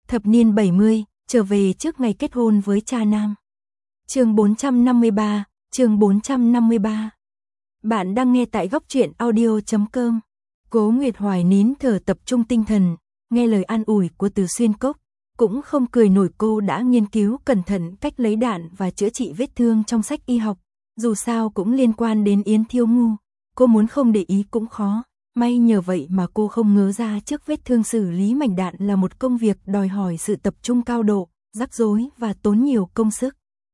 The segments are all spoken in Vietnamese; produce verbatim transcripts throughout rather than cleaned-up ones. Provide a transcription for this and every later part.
Thập niên bảy mươi, trở về trước ngày kết hôn với cha nam. Chương bốn trăm năm mươi ba, chương bốn trăm năm mươi ba. Bạn đang nghe tại góc truyện audio chấm com. Cố Nguyệt Hoài nín thở tập trung tinh thần, nghe lời an ủi của Từ Xuyên Cốc, cũng không cười nổi. Cô đã nghiên cứu cẩn thận cách lấy đạn và chữa trị vết thương trong sách y học, dù sao cũng liên quan đến Yến Thiếu Ngu, cô muốn không để ý cũng khó. May nhờ vậy mà cô không ngớ ra trước vết thương xử lý mảnh đạn là một công việc đòi hỏi sự tập trung cao độ, rắc rối và tốn nhiều công sức.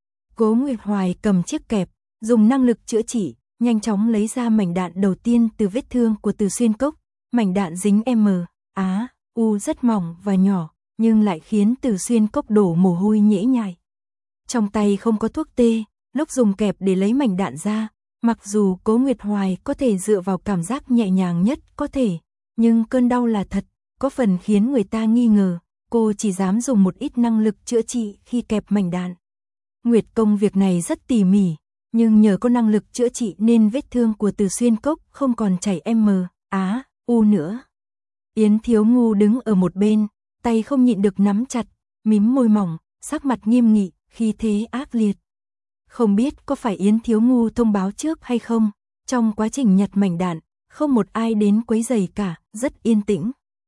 Cố Nguyệt Hoài cầm chiếc kẹp, dùng năng lực chữa trị, nhanh chóng lấy ra mảnh đạn đầu tiên từ vết thương của Từ Xuyên Cốc. Mảnh đạn dính M, Á, U rất mỏng và nhỏ, nhưng lại khiến Từ Xuyên Cốc đổ mồ hôi nhễ nhại. Trong tay không có thuốc tê, lúc dùng kẹp để lấy mảnh đạn ra, mặc dù Cố Nguyệt Hoài có thể dựa vào cảm giác nhẹ nhàng nhất có thể, nhưng cơn đau là thật, có phần khiến người ta nghi ngờ. Cô chỉ dám dùng một ít năng lực chữa trị khi kẹp mảnh đạn. Nguyệt công việc này rất tỉ mỉ, nhưng nhờ có năng lực chữa trị nên vết thương của Từ Xuyên Cốc không còn chảy M, Á, U nữa. Yến Thiếu Ngu đứng ở một bên, tay không nhịn được nắm chặt, mím môi mỏng, sắc mặt nghiêm nghị, khí thế ác liệt. Không biết có phải Yến Thiếu Ngu thông báo trước hay không, trong quá trình nhặt mảnh đạn, không một ai đến quấy rầy cả, rất yên tĩnh.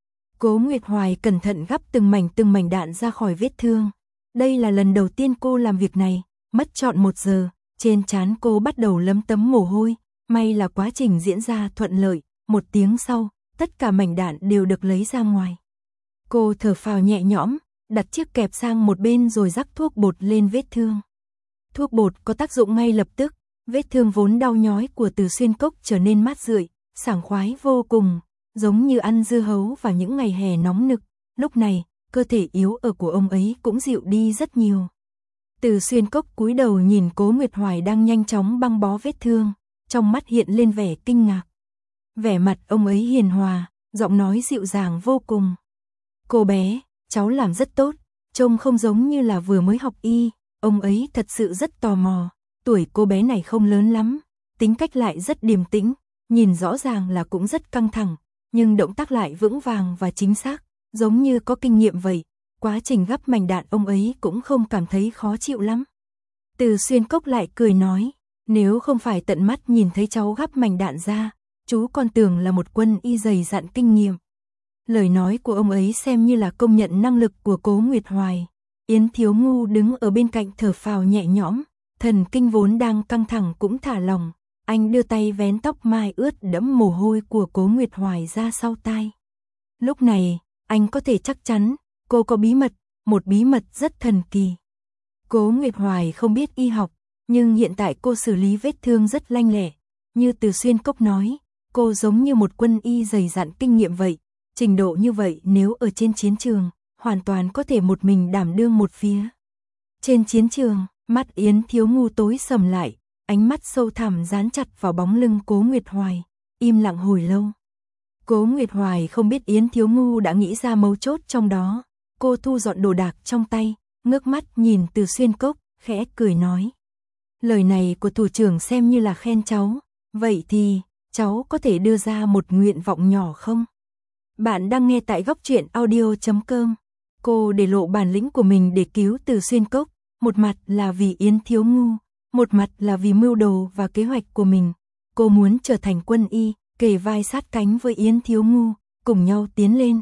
Cố Nguyệt Hoài cẩn thận gắp từng mảnh từng mảnh đạn ra khỏi vết thương. Đây là lần đầu tiên cô làm việc này, mất trọn một giờ, trên trán cô bắt đầu lấm tấm mồ hôi, may là quá trình diễn ra thuận lợi, một tiếng sau, tất cả mảnh đạn đều được lấy ra ngoài. Cô thở phào nhẹ nhõm, đặt chiếc kẹp sang một bên rồi rắc thuốc bột lên vết thương. Thuốc bột có tác dụng ngay lập tức, vết thương vốn đau nhói của Từ Xuyên Cốc trở nên mát rượi, sảng khoái vô cùng, giống như ăn dưa hấu vào những ngày hè nóng nực. Lúc này, cơ thể yếu ớt của ông ấy cũng dịu đi rất nhiều. Từ Xuyên Cốc cúi đầu nhìn Cố Nguyệt Hoài đang nhanh chóng băng bó vết thương, trong mắt hiện lên vẻ kinh ngạc. Vẻ mặt ông ấy hiền hòa, giọng nói dịu dàng vô cùng. Cô bé, cháu làm rất tốt, trông không giống như là vừa mới học y. Ông ấy thật sự rất tò mò, tuổi cô bé này không lớn lắm, tính cách lại rất điềm tĩnh, nhìn rõ ràng là cũng rất căng thẳng, nhưng động tác lại vững vàng và chính xác, giống như có kinh nghiệm vậy. Quá trình gắp mảnh đạn ông ấy cũng không cảm thấy khó chịu lắm. Từ Xuyên Cốc lại cười nói, nếu không phải tận mắt nhìn thấy cháu gắp mảnh đạn ra, chú còn tưởng là một quân y dày dặn kinh nghiệm. Lời nói của ông ấy xem như là công nhận năng lực của Cố Nguyệt Hoài. Yến Thiếu Ngu đứng ở bên cạnh thở phào nhẹ nhõm, thần kinh vốn đang căng thẳng cũng thả lỏng. Anh đưa tay vén tóc mai ướt đẫm mồ hôi của Cố Nguyệt Hoài ra sau tai. Lúc này, anh có thể chắc chắn, cô có bí mật, một bí mật rất thần kỳ. Cố Nguyệt Hoài không biết y học, nhưng hiện tại cô xử lý vết thương rất lanh lẹ. Như Từ Xuyên Cốc nói, cô giống như một quân y dày dặn kinh nghiệm vậy. Trình độ như vậy nếu ở trên chiến trường, hoàn toàn có thể một mình đảm đương một phía. Trên chiến trường, mắt Yến Thiếu Ngu tối sầm lại, ánh mắt sâu thẳm dán chặt vào bóng lưng Cố Nguyệt Hoài, im lặng hồi lâu. Cố Nguyệt Hoài không biết Yến Thiếu Ngu đã nghĩ ra mấu chốt trong đó. Cô thu dọn đồ đạc trong tay, ngước mắt nhìn Từ Xuyên Cốc, khẽ cười nói. Lời này của thủ trưởng xem như là khen cháu, vậy thì, cháu có thể đưa ra một nguyện vọng nhỏ không? Bạn đang nghe tại góc truyện audio chấm com. Cô để lộ bản lĩnh của mình để cứu Từ Xuyên Cốc, một mặt là vì Yến Thiếu Ngu, một mặt là vì mưu đồ và kế hoạch của mình. Cô muốn trở thành quân y, kề vai sát cánh với Yến Thiếu Ngu, cùng nhau tiến lên.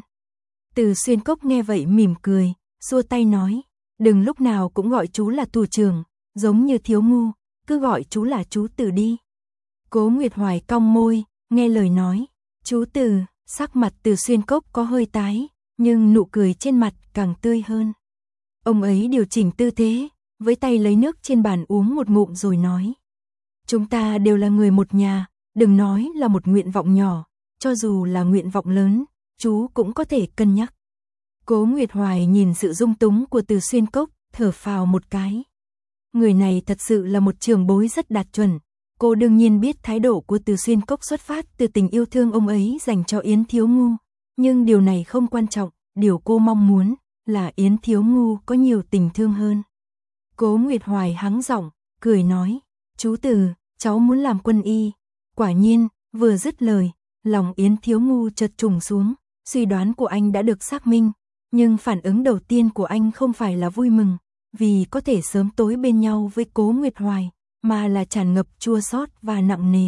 Từ Xuyên Cốc nghe vậy mỉm cười, xua tay nói, đừng lúc nào cũng gọi chú là thủ trưởng, giống như Thiếu Ngu, cứ gọi chú là chú Từ đi. Cố Nguyệt Hoài cong môi, nghe lời nói, chú Từ. Sắc mặt Từ Xuyên Cốc có hơi tái, nhưng nụ cười trên mặt càng tươi hơn. Ông ấy điều chỉnh tư thế, với tay lấy nước trên bàn uống một ngụm rồi nói. Chúng ta đều là người một nhà, đừng nói là một nguyện vọng nhỏ, cho dù là nguyện vọng lớn, chú cũng có thể cân nhắc. Cố Nguyệt Hoài nhìn sự dung túng của Từ Xuyên Cốc, thở phào một cái. Người này thật sự là một trưởng bối rất đạt chuẩn. Cô đương nhiên biết thái độ của Từ Xuyên Cốc xuất phát từ tình yêu thương ông ấy dành cho Yến Thiếu Ngu, nhưng điều này không quan trọng, điều cô mong muốn là Yến Thiếu Ngu có nhiều tình thương hơn. Cố Nguyệt Hoài hắng giọng, cười nói, chú Từ, cháu muốn làm quân y. Quả nhiên, vừa dứt lời, lòng Yến Thiếu Ngu chợt trùng xuống, suy đoán của anh đã được xác minh, Nhưng phản ứng đầu tiên của anh không phải là vui mừng, vì có thể sớm tối bên nhau với Cố Nguyệt Hoài, mà là tràn ngập chua xót và nặng nề.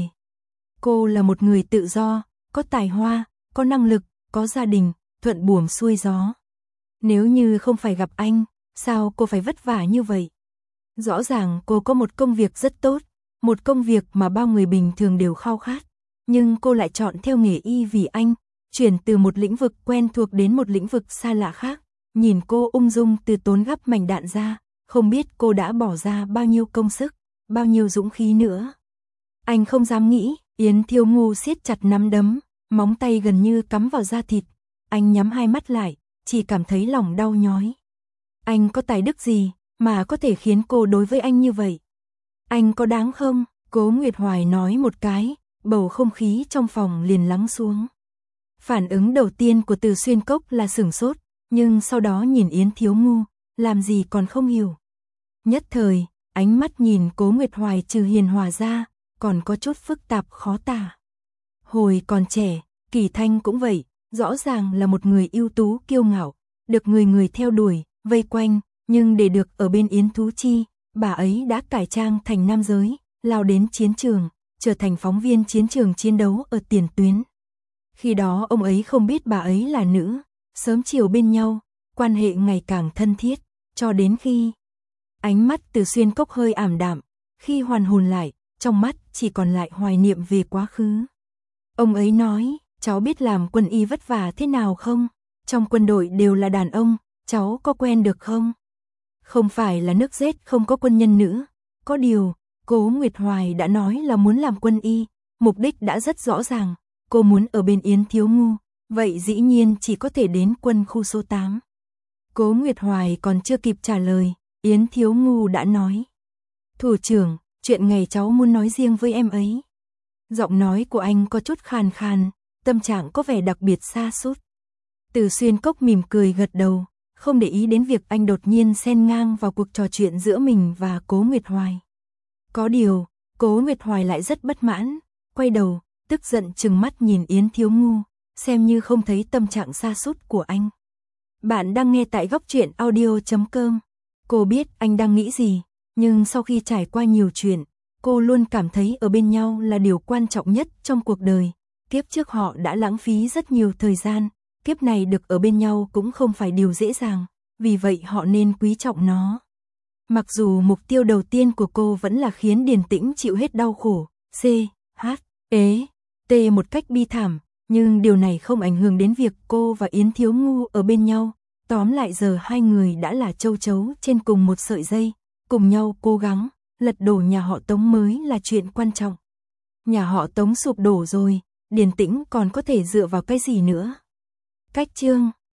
Cô là một người tự do, có tài hoa, có năng lực, có gia đình, thuận buồm xuôi gió. Nếu như không phải gặp anh, sao cô phải vất vả như vậy? Rõ ràng cô có một công việc rất tốt, một công việc mà bao người bình thường đều khao khát, nhưng cô lại chọn theo nghề y vì anh, chuyển từ một lĩnh vực quen thuộc đến một lĩnh vực xa lạ khác. Nhìn cô ung dung từ tốn gắp mảnh đạn ra, không biết cô đã bỏ ra bao nhiêu công sức, bao nhiêu dũng khí nữa. Anh không dám nghĩ. Yến Thiếu Ngu siết chặt nắm đấm, móng tay gần như cắm vào da thịt. Anh nhắm hai mắt lại, chỉ cảm thấy lòng đau nhói. Anh có tài đức gì mà có thể khiến cô đối với anh như vậy? Anh có đáng không? Cố Nguyệt Hoài nói một cái, bầu không khí trong phòng liền lắng xuống. Phản ứng đầu tiên của Từ Xuyên Cốc là sửng sốt, nhưng sau đó nhìn Yến Thiếu Ngu, làm gì còn không hiểu. Nhất thời, ánh mắt nhìn Cố Nguyệt Hoài trừ hiền hòa ra, còn có chút phức tạp khó tả. Hồi còn trẻ, Kỳ Thanh cũng vậy, rõ ràng là một người ưu tú kiêu ngạo, được người người theo đuổi, vây quanh, nhưng để được ở bên Yến Tú Chi, bà ấy đã cải trang thành nam giới, lao đến chiến trường, trở thành phóng viên chiến trường chiến đấu ở tiền tuyến. Khi đó ông ấy không biết bà ấy là nữ, sớm chiều bên nhau, quan hệ ngày càng thân thiết, cho đến khi ánh mắt Từ Xuyên Cốc hơi ảm đạm, khi hoàn hồn lại, trong mắt chỉ còn lại hoài niệm về quá khứ. Ông ấy nói, cháu biết làm quân y vất vả thế nào không? Trong quân đội đều là đàn ông, cháu có quen được không? Không phải là nước rết không có quân nhân nữ, có điều, Cố Nguyệt Hoài đã nói là muốn làm quân y, mục đích đã rất rõ ràng, cô muốn ở bên Yến Thiếu Ngu, vậy dĩ nhiên chỉ có thể đến quân khu số tám. Cố Nguyệt Hoài còn chưa kịp trả lời, Yến Thiếu Ngu đã nói. Thủ trưởng, chuyện ngày cháu muốn nói riêng với em ấy. Giọng nói của anh có chút khàn khàn, tâm trạng có vẻ đặc biệt sa sút. Từ Xuyên Cốc mỉm cười gật đầu, không để ý đến việc anh đột nhiên xen ngang vào cuộc trò chuyện giữa mình và Cố Nguyệt Hoài. Có điều, Cố Nguyệt Hoài lại rất bất mãn, quay đầu, tức giận trừng mắt nhìn Yến Thiếu Ngu, xem như không thấy tâm trạng sa sút của anh. Bạn đang nghe tại góc truyện audio chấm com. Cô biết anh đang nghĩ gì, nhưng sau khi trải qua nhiều chuyện, cô luôn cảm thấy ở bên nhau là điều quan trọng nhất trong cuộc đời. Kiếp trước họ đã lãng phí rất nhiều thời gian, kiếp này được ở bên nhau cũng không phải điều dễ dàng, vì vậy họ nên quý trọng nó. Mặc dù mục tiêu đầu tiên của cô vẫn là khiến Điền Tĩnh chịu hết đau khổ, C, H, ế, T một cách bi thảm, nhưng điều này không ảnh hưởng đến việc cô và Yến Thiếu Ngu ở bên nhau. Tóm lại giờ hai người đã là châu chấu trên cùng một sợi dây, cùng nhau cố gắng, lật đổ nhà họ Tống mới là chuyện quan trọng. Nhà họ Tống sụp đổ rồi, Điền Tĩnh còn có thể dựa vào cái gì nữa? Cách chương